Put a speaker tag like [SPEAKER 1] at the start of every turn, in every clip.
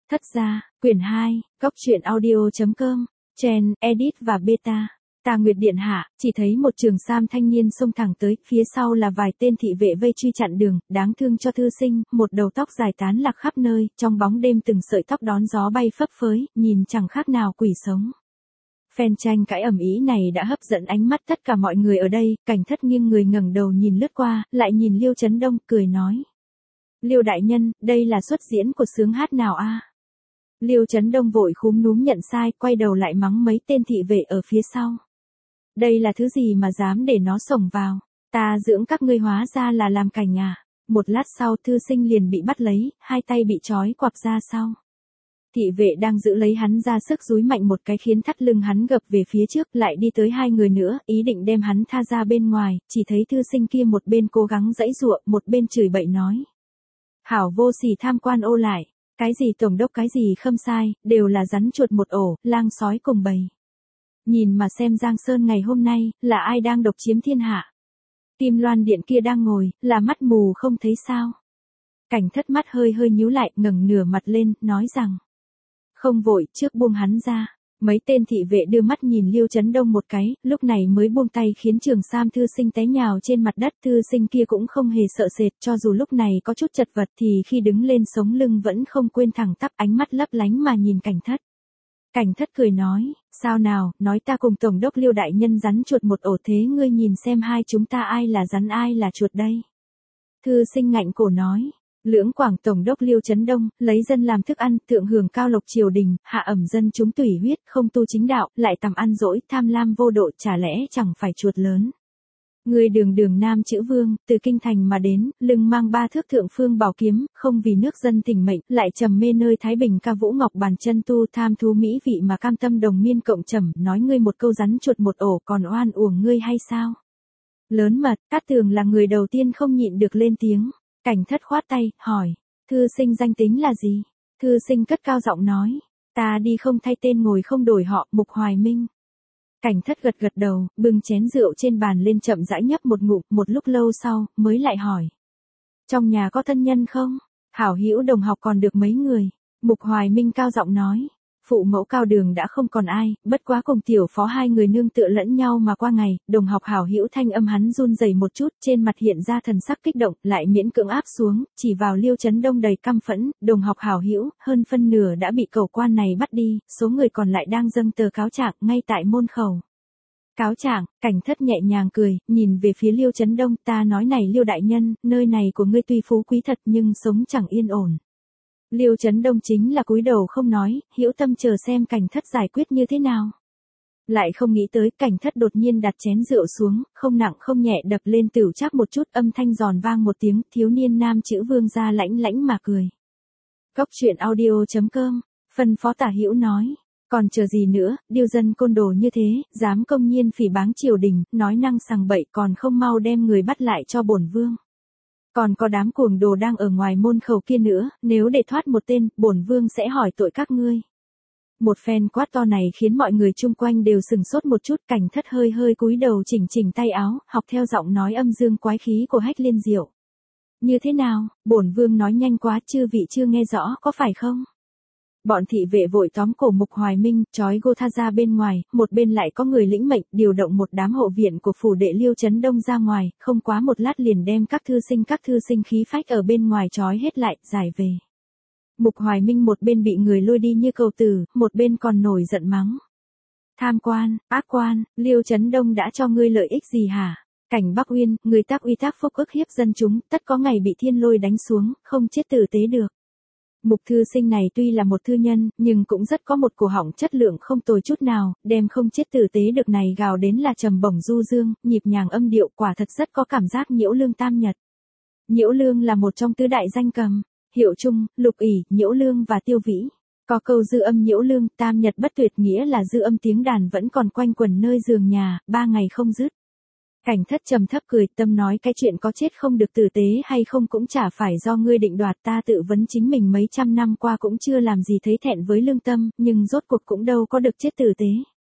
[SPEAKER 1] Thất gia, quyển 2, góc truyện audio.com, Chen, Edit và Beta. Tà Nguyệt điện hạ, chỉ thấy một trường sam thanh niên xông thẳng tới, phía sau là vài tên thị vệ vây truy chặn đường, đáng thương cho thư sinh, một đầu tóc dài tán lạc khắp nơi, trong bóng đêm từng sợi tóc đón gió bay phấp phới, nhìn chẳng khác nào quỷ sống. Phen tranh cãi ầm ĩ này đã hấp dẫn ánh mắt tất cả mọi người ở đây, Cảnh Thất nghiêng người ngẩng đầu nhìn lướt qua, lại nhìn Liêu Chấn Đông, cười nói: Liêu đại nhân, đây là xuất diễn của xướng hát nào a? Liêu Chấn Đông vội khúm núm nhận sai, quay đầu lại mắng mấy tên thị vệ ở phía sau. Đây là thứ gì mà dám để nó xổng vào? Ta dưỡng các ngươi hóa ra là làm cảnh à? Một lát sau thư sinh liền bị bắt lấy, hai tay bị trói quặp ra sau. Thị vệ đang giữ lấy hắn ra sức dúi mạnh một cái khiến thắt lưng hắn gập về phía trước, lại đi tới hai người nữa, ý định đem hắn tha ra bên ngoài, chỉ thấy thư sinh kia một bên cố gắng giãy giụa, một bên chửi bậy nói: Hảo vô sỉ tham quan ô lại, cái gì tổng đốc cái gì khâm sai, đều là rắn chuột một ổ, lang sói cùng bầy. Nhìn mà xem Giang Sơn ngày hôm nay, là ai đang độc chiếm thiên hạ? Kim Loan điện kia đang ngồi, là mắt mù không thấy sao? Cảnh Thất mắt hơi hơi nhíu lại, ngẩng nửa mặt lên, nói rằng: Không vội, trước buông hắn ra. Mấy tên thị vệ đưa mắt nhìn Liêu Chấn Đông một cái, lúc này mới buông tay khiến trường sam thư sinh té nhào trên mặt đất. Thư sinh kia cũng không hề sợ sệt, cho dù lúc này có chút chật vật thì khi đứng lên sống lưng vẫn không quên thẳng tắp, ánh mắt lấp lánh mà nhìn Cảnh Thất. Cảnh Thất cười nói: Sao nào, nói ta cùng tổng đốc Liêu đại nhân rắn chuột một ổ, thế ngươi nhìn xem hai chúng ta ai là rắn ai là chuột đây? Thư sinh ngạnh cổ nói: Lưỡng Quảng tổng đốc Liêu Chấn Đông, lấy dân làm thức ăn, thượng hưởng cao lộc triều đình, hạ ẩm dân chúng tùy huyết, không tu chính đạo, lại tầm ăn dỗi, tham lam vô độ, chả lẽ chẳng phải chuột lớn? Người đường đường nam chữ vương, từ kinh thành mà đến, lưng mang 3 thước thượng phương bảo kiếm, không vì nước dân tình mệnh, lại trầm mê nơi Thái Bình ca vũ ngọc bàn chân tu, tham thú mỹ vị mà cam tâm đồng miên cộng trầm, nói ngươi một câu rắn chuột một ổ còn oan uổng ngươi hay sao? Lớn mật, Cát Tường là người đầu tiên không nhịn được lên tiếng. Cảnh Thất khoát tay, hỏi: Thư sinh danh tính là gì? Thư sinh cất cao giọng nói: Ta đi không thay tên ngồi không đổi họ, Mục Hoài Minh. Cảnh Thất gật gật đầu, bưng chén rượu trên bàn lên chậm rãi nhấp một ngụm, một lúc lâu sau, mới lại hỏi: Trong nhà có thân nhân không? Hảo hữu đồng học còn được mấy người? Mục Hoài Minh cao giọng nói: Phụ mẫu Cao Đường đã không còn ai, bất quá cùng tiểu phó hai người nương tựa lẫn nhau mà qua ngày. Đồng học hảo hữu thanh âm hắn run rẩy một chút, trên mặt hiện ra thần sắc kích động, lại miễn cưỡng áp xuống, chỉ vào Liêu Chấn Đông đầy căm phẫn. Đồng học hảo hữu, hơn phân nửa đã bị cẩu quan này bắt đi, số người còn lại đang dâng tờ cáo trạng ngay tại môn khẩu. Cáo trạng? Cảnh Thất nhẹ nhàng cười, nhìn về phía Liêu Chấn Đông, ta nói này Liêu đại nhân, nơi này của ngươi tuy phú quý thật nhưng sống chẳng yên ổn. Liêu Chấn Đông chính là cúi đầu không nói, hữu tâm chờ xem Cảnh Thất giải quyết như thế nào. Lại không nghĩ tới, Cảnh Thất đột nhiên đặt chén rượu xuống, không nặng không nhẹ đập lên tửu trác một chút, âm thanh giòn vang một tiếng, thiếu niên nam chữ vương ra lãnh lãnh mà cười. Góc truyện audio.com, phân phó Tả Hữu nói: Còn chờ gì nữa, điêu dân côn đồ như thế, dám công nhiên phỉ báng triều đình, nói năng sằng bậy, còn không mau đem người bắt lại cho bổn vương. Còn có đám cuồng đồ đang ở ngoài môn khẩu kia nữa, nếu để thoát một tên, bổn vương sẽ hỏi tội các ngươi. Một phen quát to này khiến mọi người chung quanh đều sừng sốt một chút. Cảnh Thất hơi hơi cúi đầu chỉnh chỉnh tay áo, học theo giọng nói âm dương quái khí của Hách Liên Diệu. Như thế nào, bổn vương nói nhanh quá, chư vị chưa nghe rõ có phải không? Bọn thị vệ vội tóm cổ Mục Hoài Minh, trói gô tha ra bên ngoài, một bên lại có người lĩnh mệnh, điều động một đám hộ viện của phủ đệ Liêu Chấn Đông ra ngoài, không quá một lát liền đem các thư sinh khí phách ở bên ngoài trói hết lại, giải về. Mục Hoài Minh một bên bị người lôi đi như cầu tử, một bên còn nổi giận mắng: Tham quan, ác quan, Liêu Chấn Đông đã cho ngươi lợi ích gì hả? Cảnh Bắc Uyên, người tác uy tác phúc ức hiếp dân chúng, tất có ngày bị thiên lôi đánh xuống, không chết tử tế được. Mục thư sinh này tuy là một thư nhân, nhưng cũng rất có một cổ họng chất lượng không tồi chút nào, đem không chết tử tế được này gào đến là trầm bổng du dương, nhịp nhàng âm điệu, quả thật rất có cảm giác nhiễu lương tam nhật. Nhiễu lương là một trong tứ đại danh cầm, Hiệu Trung, Lục ỷ, Nhiễu lương và Tiêu vĩ. Có câu dư âm nhiễu lương, tam nhật bất tuyệt, nghĩa là dư âm tiếng đàn vẫn còn quanh quẩn nơi giường nhà, 3 ngày không dứt. Cảnh Thất trầm thấp cười, tâm nói cái chuyện có chết không được tử tế hay không cũng chả phải do ngươi định đoạt, ta tự vấn chính mình mấy trăm năm qua cũng chưa làm gì thấy thẹn với lương tâm, nhưng rốt cuộc cũng đâu có được chết tử tế.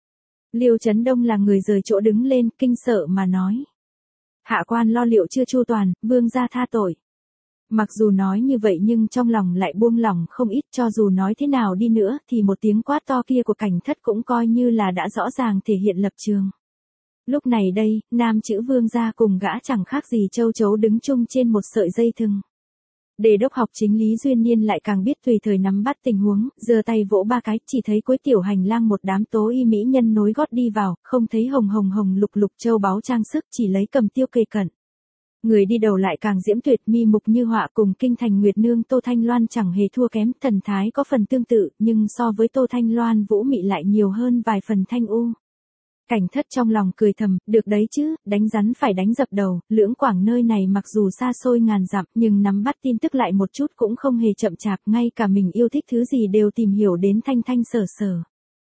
[SPEAKER 1] Liêu Chấn Đông là người rời chỗ đứng lên, kinh sợ mà nói: Hạ quan lo liệu chưa chu toàn, vương gia tha tội. Mặc dù nói như vậy nhưng trong lòng lại buông lỏng không ít, cho dù nói thế nào đi nữa thì một tiếng quát to kia của Cảnh Thất cũng coi như là đã rõ ràng thể hiện lập trường. Lúc này đây, nam chữ Vương gia cùng gã chẳng khác gì châu chấu đứng chung trên một sợi dây thừng. Đề đốc học chính Lý Duyên Niên lại càng biết tùy thời nắm bắt tình huống, giơ tay vỗ ba cái, chỉ thấy cuối tiểu hành lang một đám tố y mỹ nhân nối gót đi vào, không thấy hồng lục lục châu báu trang sức, chỉ lấy cầm tiêu kề cận. Người đi đầu lại càng diễm tuyệt, mi mục như họa, cùng kinh thành nguyệt nương Tô Thanh Loan chẳng hề thua kém, thần thái có phần tương tự, nhưng so với Tô Thanh Loan vũ mị lại nhiều hơn vài phần thanh u. Cảnh Thất trong lòng cười thầm, được đấy chứ, đánh rắn phải đánh dập đầu, Lưỡng Quảng nơi này mặc dù xa xôi ngàn dặm, nhưng nắm bắt tin tức lại một chút cũng không hề chậm chạp, ngay cả mình yêu thích thứ gì đều tìm hiểu đến thanh thanh sở sở.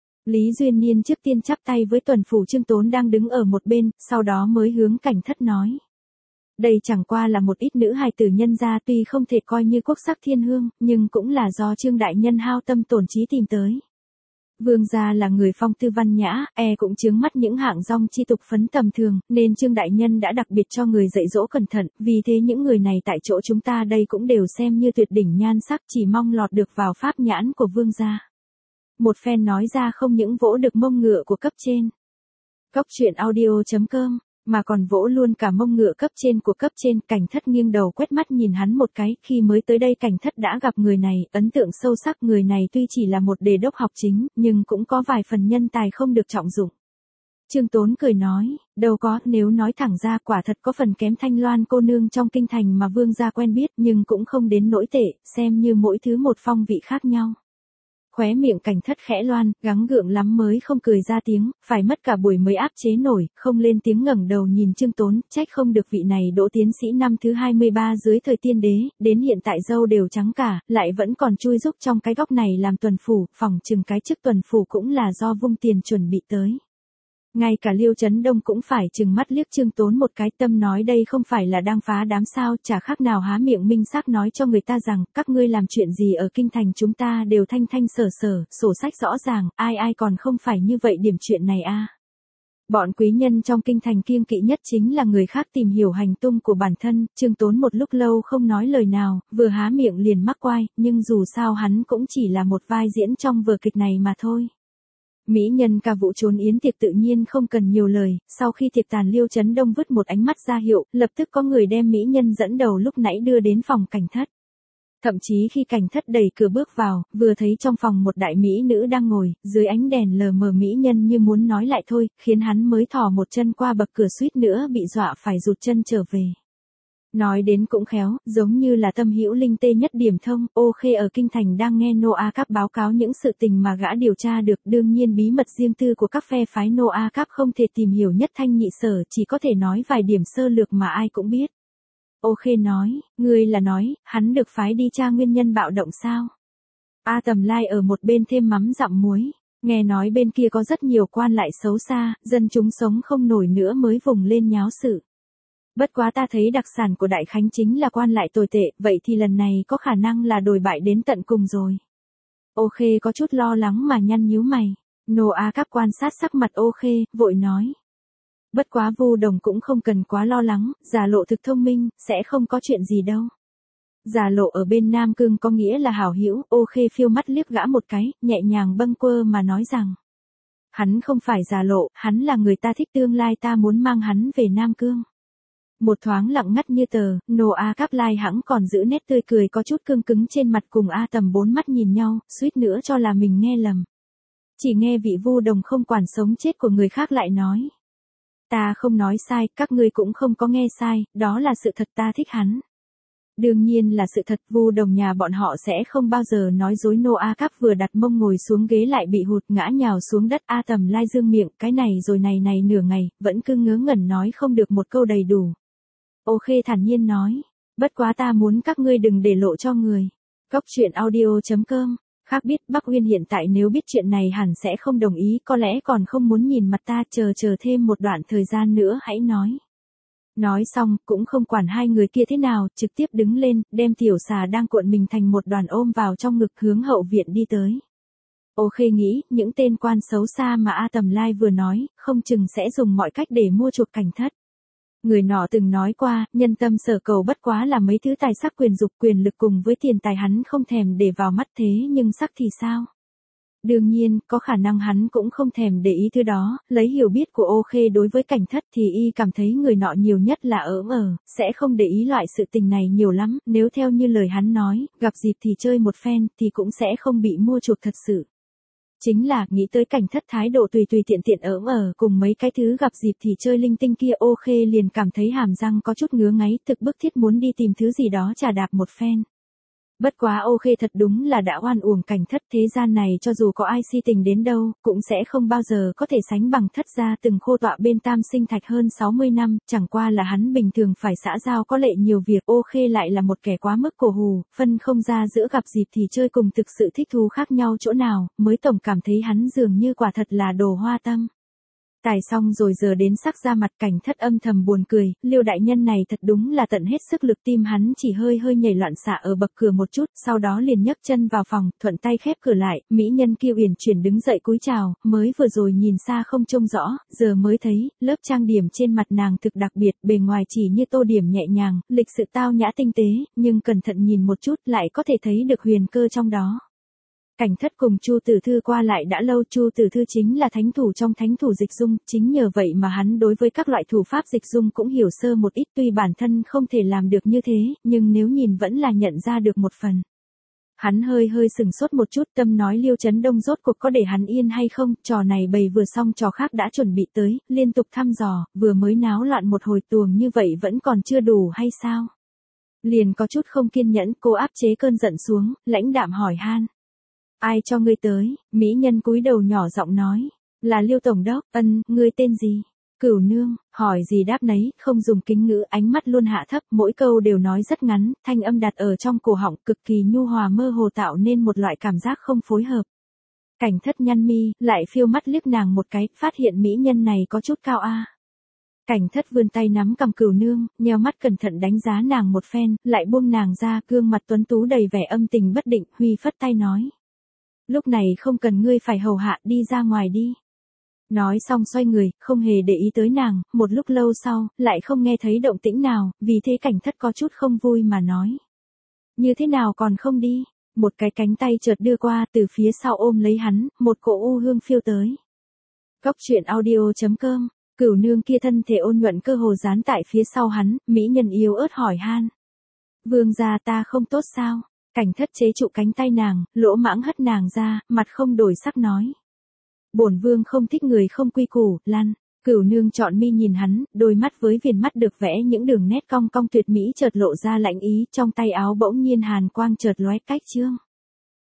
[SPEAKER 1] Lý Duyên Niên trước tiên chắp tay với tuần phủ Trương Tốn đang đứng ở một bên, sau đó mới hướng Cảnh Thất nói. Đây chẳng qua là một ít nữ hài tử nhân gia, tuy không thể coi như quốc sắc thiên hương, nhưng cũng là do Trương đại nhân hao tâm tổn trí tìm tới. Vương gia là người phong tư văn nhã, cũng chướng mắt những hạng dong chi tục phấn tầm thường, nên Trương đại nhân đã đặc biệt cho người dạy dỗ cẩn thận, vì thế những người này tại chỗ chúng ta đây cũng đều xem như tuyệt đỉnh nhan sắc, chỉ mong lọt được vào pháp nhãn của vương gia. Một phen nói ra không những vỗ được mông ngựa của cấp trên. Cóc truyện audio.com mà còn vỗ luôn cả mông ngựa cấp trên của cấp trên. Cảnh Thất nghiêng đầu quét mắt nhìn hắn một cái, khi mới tới đây Cảnh Thất đã gặp người này, ấn tượng sâu sắc. Người này tuy chỉ là một đề đốc học chính, nhưng cũng có vài phần nhân tài không được trọng dụng. Trương Tốn cười nói, đâu có, nếu nói thẳng ra quả thật có phần kém Thanh Loan cô nương trong kinh thành mà vương gia quen biết, nhưng cũng không đến nỗi tệ, xem như mỗi thứ một phong vị khác nhau. Khóe miệng Cảnh Thất khẽ loan, gắng gượng lắm mới không cười ra tiếng, phải mất cả buổi mới áp chế nổi, không lên tiếng, ngẩng đầu nhìn Trương Tốn, trách không được vị này đỗ tiến sĩ năm thứ 23 dưới thời tiên đế, đến hiện tại râu đều trắng cả, lại vẫn còn chui rúc trong cái góc này làm tuần phủ, phỏng chừng cái chức tuần phủ cũng là do vung tiền chuẩn bị tới. Ngay cả Liêu Chấn Đông cũng phải chừng mắt liếc Trương Tốn một cái, tâm nói đây không phải là đang phá đám sao, chả khác nào há miệng minh xác nói cho người ta rằng, các ngươi làm chuyện gì ở kinh thành chúng ta đều thanh thanh sở sở, sổ sách rõ ràng, ai còn không phải như vậy điểm chuyện này a. Bọn quý nhân trong kinh thành kiêng kỵ nhất chính là người khác tìm hiểu hành tung của bản thân, Trương Tốn một lúc lâu không nói lời nào, vừa há miệng liền mắc quai, nhưng dù sao hắn cũng chỉ là một vai diễn trong vở kịch này mà thôi. Mỹ nhân ca vũ trốn yến tiệc tự nhiên không cần nhiều lời, sau khi tiệc tàn Liêu Chấn Đông vứt một ánh mắt ra hiệu, lập tức có người đem mỹ nhân dẫn đầu lúc nãy đưa đến phòng Cảnh Thất. Thậm chí khi Cảnh Thất đẩy cửa bước vào, vừa thấy trong phòng một đại mỹ nữ đang ngồi, dưới ánh đèn lờ mờ mỹ nhân như muốn nói lại thôi, khiến hắn mới thò một chân qua bậc cửa suýt nữa bị dọa phải rụt chân trở về. Nói đến cũng khéo, giống như là tâm hữu linh tê nhất điểm thông, Ô Khê ở kinh thành đang nghe Noa Cap báo cáo những sự tình mà gã điều tra được, đương nhiên bí mật riêng tư của các phe phái Noa Cap không thể tìm hiểu nhất thanh nhị sở, chỉ có thể nói vài điểm sơ lược mà ai cũng biết. Ô Khê nói, ngươi là nói, hắn được phái đi tra nguyên nhân bạo động sao? A Tầm Lai ở một bên thêm mắm dặm muối, nghe nói bên kia có rất nhiều quan lại xấu xa, dân chúng sống không nổi nữa mới vùng lên nháo sự. Bất quá ta thấy đặc sản của Đại Khánh chính là quan lại tồi tệ, vậy thì lần này có khả năng là đồi bại đến tận cùng rồi. Ô Khê có chút lo lắng mà nhăn nhíu mày. Noa Cap quan sát sắc mặt Ô Khê, vội nói. Bất quá Vu Đồng cũng không cần quá lo lắng, Giả Lộ thực thông minh, sẽ không có chuyện gì đâu. Giả Lộ ở bên Nam Cương có nghĩa là hảo hữu, Ô Khê phiêu mắt liếc gã một cái, nhẹ nhàng bâng quơ mà nói rằng. Hắn không phải Giả Lộ, hắn là người ta thích, tương lai ta muốn mang hắn về Nam Cương. Một thoáng lặng ngắt như tờ, Noa Cap Lai hãng còn giữ nét tươi cười có chút cương cứng trên mặt, cùng A Tầm bốn mắt nhìn nhau, suýt nữa cho là mình nghe lầm. Chỉ nghe vị Vu Đồng không quản sống chết của người khác lại nói. Ta không nói sai, các ngươi cũng không có nghe sai, đó là sự thật, ta thích hắn. Đương nhiên là sự thật, Vu Đồng nhà bọn họ sẽ không bao giờ nói dối. Noa Cap vừa đặt mông ngồi xuống ghế lại bị hụt ngã nhào xuống đất. A Tầm Lai dương miệng, cái này rồi này nửa ngày, vẫn cứ ngớ ngẩn nói không được một câu đầy đủ. Ô Khê thản nhiên nói, bất quá ta muốn các ngươi đừng để lộ cho người. Cóc truyện audio.com, khác biết Bắc Uyên hiện tại nếu biết chuyện này hẳn sẽ không đồng ý, có lẽ còn không muốn nhìn mặt ta, chờ thêm một đoạn thời gian nữa hãy nói. Nói xong, cũng không quản hai người kia thế nào, trực tiếp đứng lên, đem tiểu xà đang cuộn mình thành một đoàn ôm vào trong ngực hướng hậu viện đi tới. Ô Khê nghĩ, những tên quan xấu xa mà A Tầm Lai vừa nói, không chừng sẽ dùng mọi cách để mua chuộc Cảnh Thất. Người nọ từng nói qua, nhân tâm sở cầu bất quá là mấy thứ tài sắc quyền dục quyền lực cùng với tiền tài hắn không thèm để vào mắt thế nhưng sắc thì sao? Đương nhiên, có khả năng hắn cũng không thèm để ý thứ đó, lấy hiểu biết của Ô Khê đối với Cảnh Thất thì y cảm thấy người nọ nhiều nhất là sẽ không để ý loại sự tình này nhiều lắm, nếu theo như lời hắn nói, gặp dịp thì chơi một phen thì cũng sẽ không bị mua chuộc thật sự. Chính là, nghĩ tới Cảnh Thất thái độ tùy tùy tiện tiện cùng mấy cái thứ gặp dịp thì chơi linh tinh kia Ô Khê liền cảm thấy hàm răng có chút ngứa ngáy thực bức thiết muốn đi tìm thứ gì đó chà đạp một phen. Bất quá Ô Khê thật đúng là đã oan uổng Cảnh Thất thế gian này cho dù có ai si tình đến đâu, cũng sẽ không bao giờ có thể sánh bằng Thất gia từng khô tọa bên Tam Sinh Thạch hơn 60 năm, chẳng qua là hắn bình thường phải xã giao có lệ nhiều việc Ô Khê lại là một kẻ quá mức cổ hù, phân không ra giữa gặp dịp thì chơi cùng thực sự thích thú khác nhau chỗ nào, mới tổng cảm thấy hắn dường như quả thật là đồ hoa tâm. Tài xong rồi giờ đến sắc ra mặt Cảnh Thất âm thầm buồn cười, Liêu đại nhân này thật đúng là tận hết sức lực tim hắn chỉ hơi nhảy loạn xạ ở bậc cửa một chút, sau đó liền nhấc chân vào phòng, thuận tay khép cửa lại, mỹ nhân kia uyển chuyển đứng dậy cúi chào, mới vừa rồi nhìn xa không trông rõ, giờ mới thấy, lớp trang điểm trên mặt nàng thực đặc biệt, bề ngoài chỉ như tô điểm nhẹ nhàng, lịch sự tao nhã tinh tế, nhưng cẩn thận nhìn một chút lại có thể thấy được huyền cơ trong đó. Cảnh Thất cùng Chu Tử Thư qua lại đã lâu, Chu Tử Thư chính là thánh thủ trong thánh thủ dịch dung, chính nhờ vậy mà hắn đối với các loại thủ pháp dịch dung cũng hiểu sơ một ít tuy bản thân không thể làm được như thế, nhưng nếu nhìn vẫn là nhận ra được một phần. Hắn hơi sừng sốt một chút tâm nói Liêu Chấn Đông rốt cuộc có để hắn yên hay không, trò này bày vừa xong trò khác đã chuẩn bị tới, liên tục thăm dò, vừa mới náo loạn một hồi tuồng như vậy vẫn còn chưa đủ hay sao? Liền có chút không kiên nhẫn, cô áp chế cơn giận xuống, lãnh đạm hỏi han. Ai cho ngươi tới, mỹ nhân cúi đầu nhỏ giọng nói, là Liêu Tổng Đốc, ngươi tên gì? Cửu Nương, hỏi gì đáp nấy, không dùng kính ngữ, ánh mắt luôn hạ thấp, mỗi câu đều nói rất ngắn, thanh âm đặt ở trong cổ họng, cực kỳ nhu hòa mơ hồ tạo nên một loại cảm giác không phối hợp. Cảnh Thất nhăn mi, lại phiêu mắt liếc nàng một cái, phát hiện mỹ nhân này có chút cao a. Cảnh Thất vươn tay nắm cầm Cửu Nương, nheo mắt cẩn thận đánh giá nàng một phen, lại buông nàng ra, gương mặt tuấn tú đầy vẻ âm tình bất định, huy phất tay nói. Lúc này không cần ngươi phải hầu hạ, đi ra ngoài đi. Nói xong xoay người, không hề để ý tới nàng, một lúc lâu sau, lại không nghe thấy động tĩnh nào, vì thế Cảnh Thất có chút không vui mà nói. Như thế nào còn không đi? Một cái cánh tay chợt đưa qua, từ phía sau ôm lấy hắn, một cỗ u hương phiêu tới. Cốc truyện audio.com, Cửu Nương kia thân thể ôn nhuận cơ hồ dán tại phía sau hắn, mỹ nhân yếu ớt hỏi han. Vương gia ta không tốt sao? Cảnh Thất chế trụ cánh tay nàng, lỗ mãng hất nàng ra, mặt không đổi sắc nói. Bổn vương không thích người không quy củ, lăn. Cửu Nương trọn mi nhìn hắn, đôi mắt với viền mắt được vẽ những đường nét cong cong tuyệt mỹ chợt lộ ra lãnh ý, trong tay áo bỗng nhiên hàn quang chợt lóe cách chương.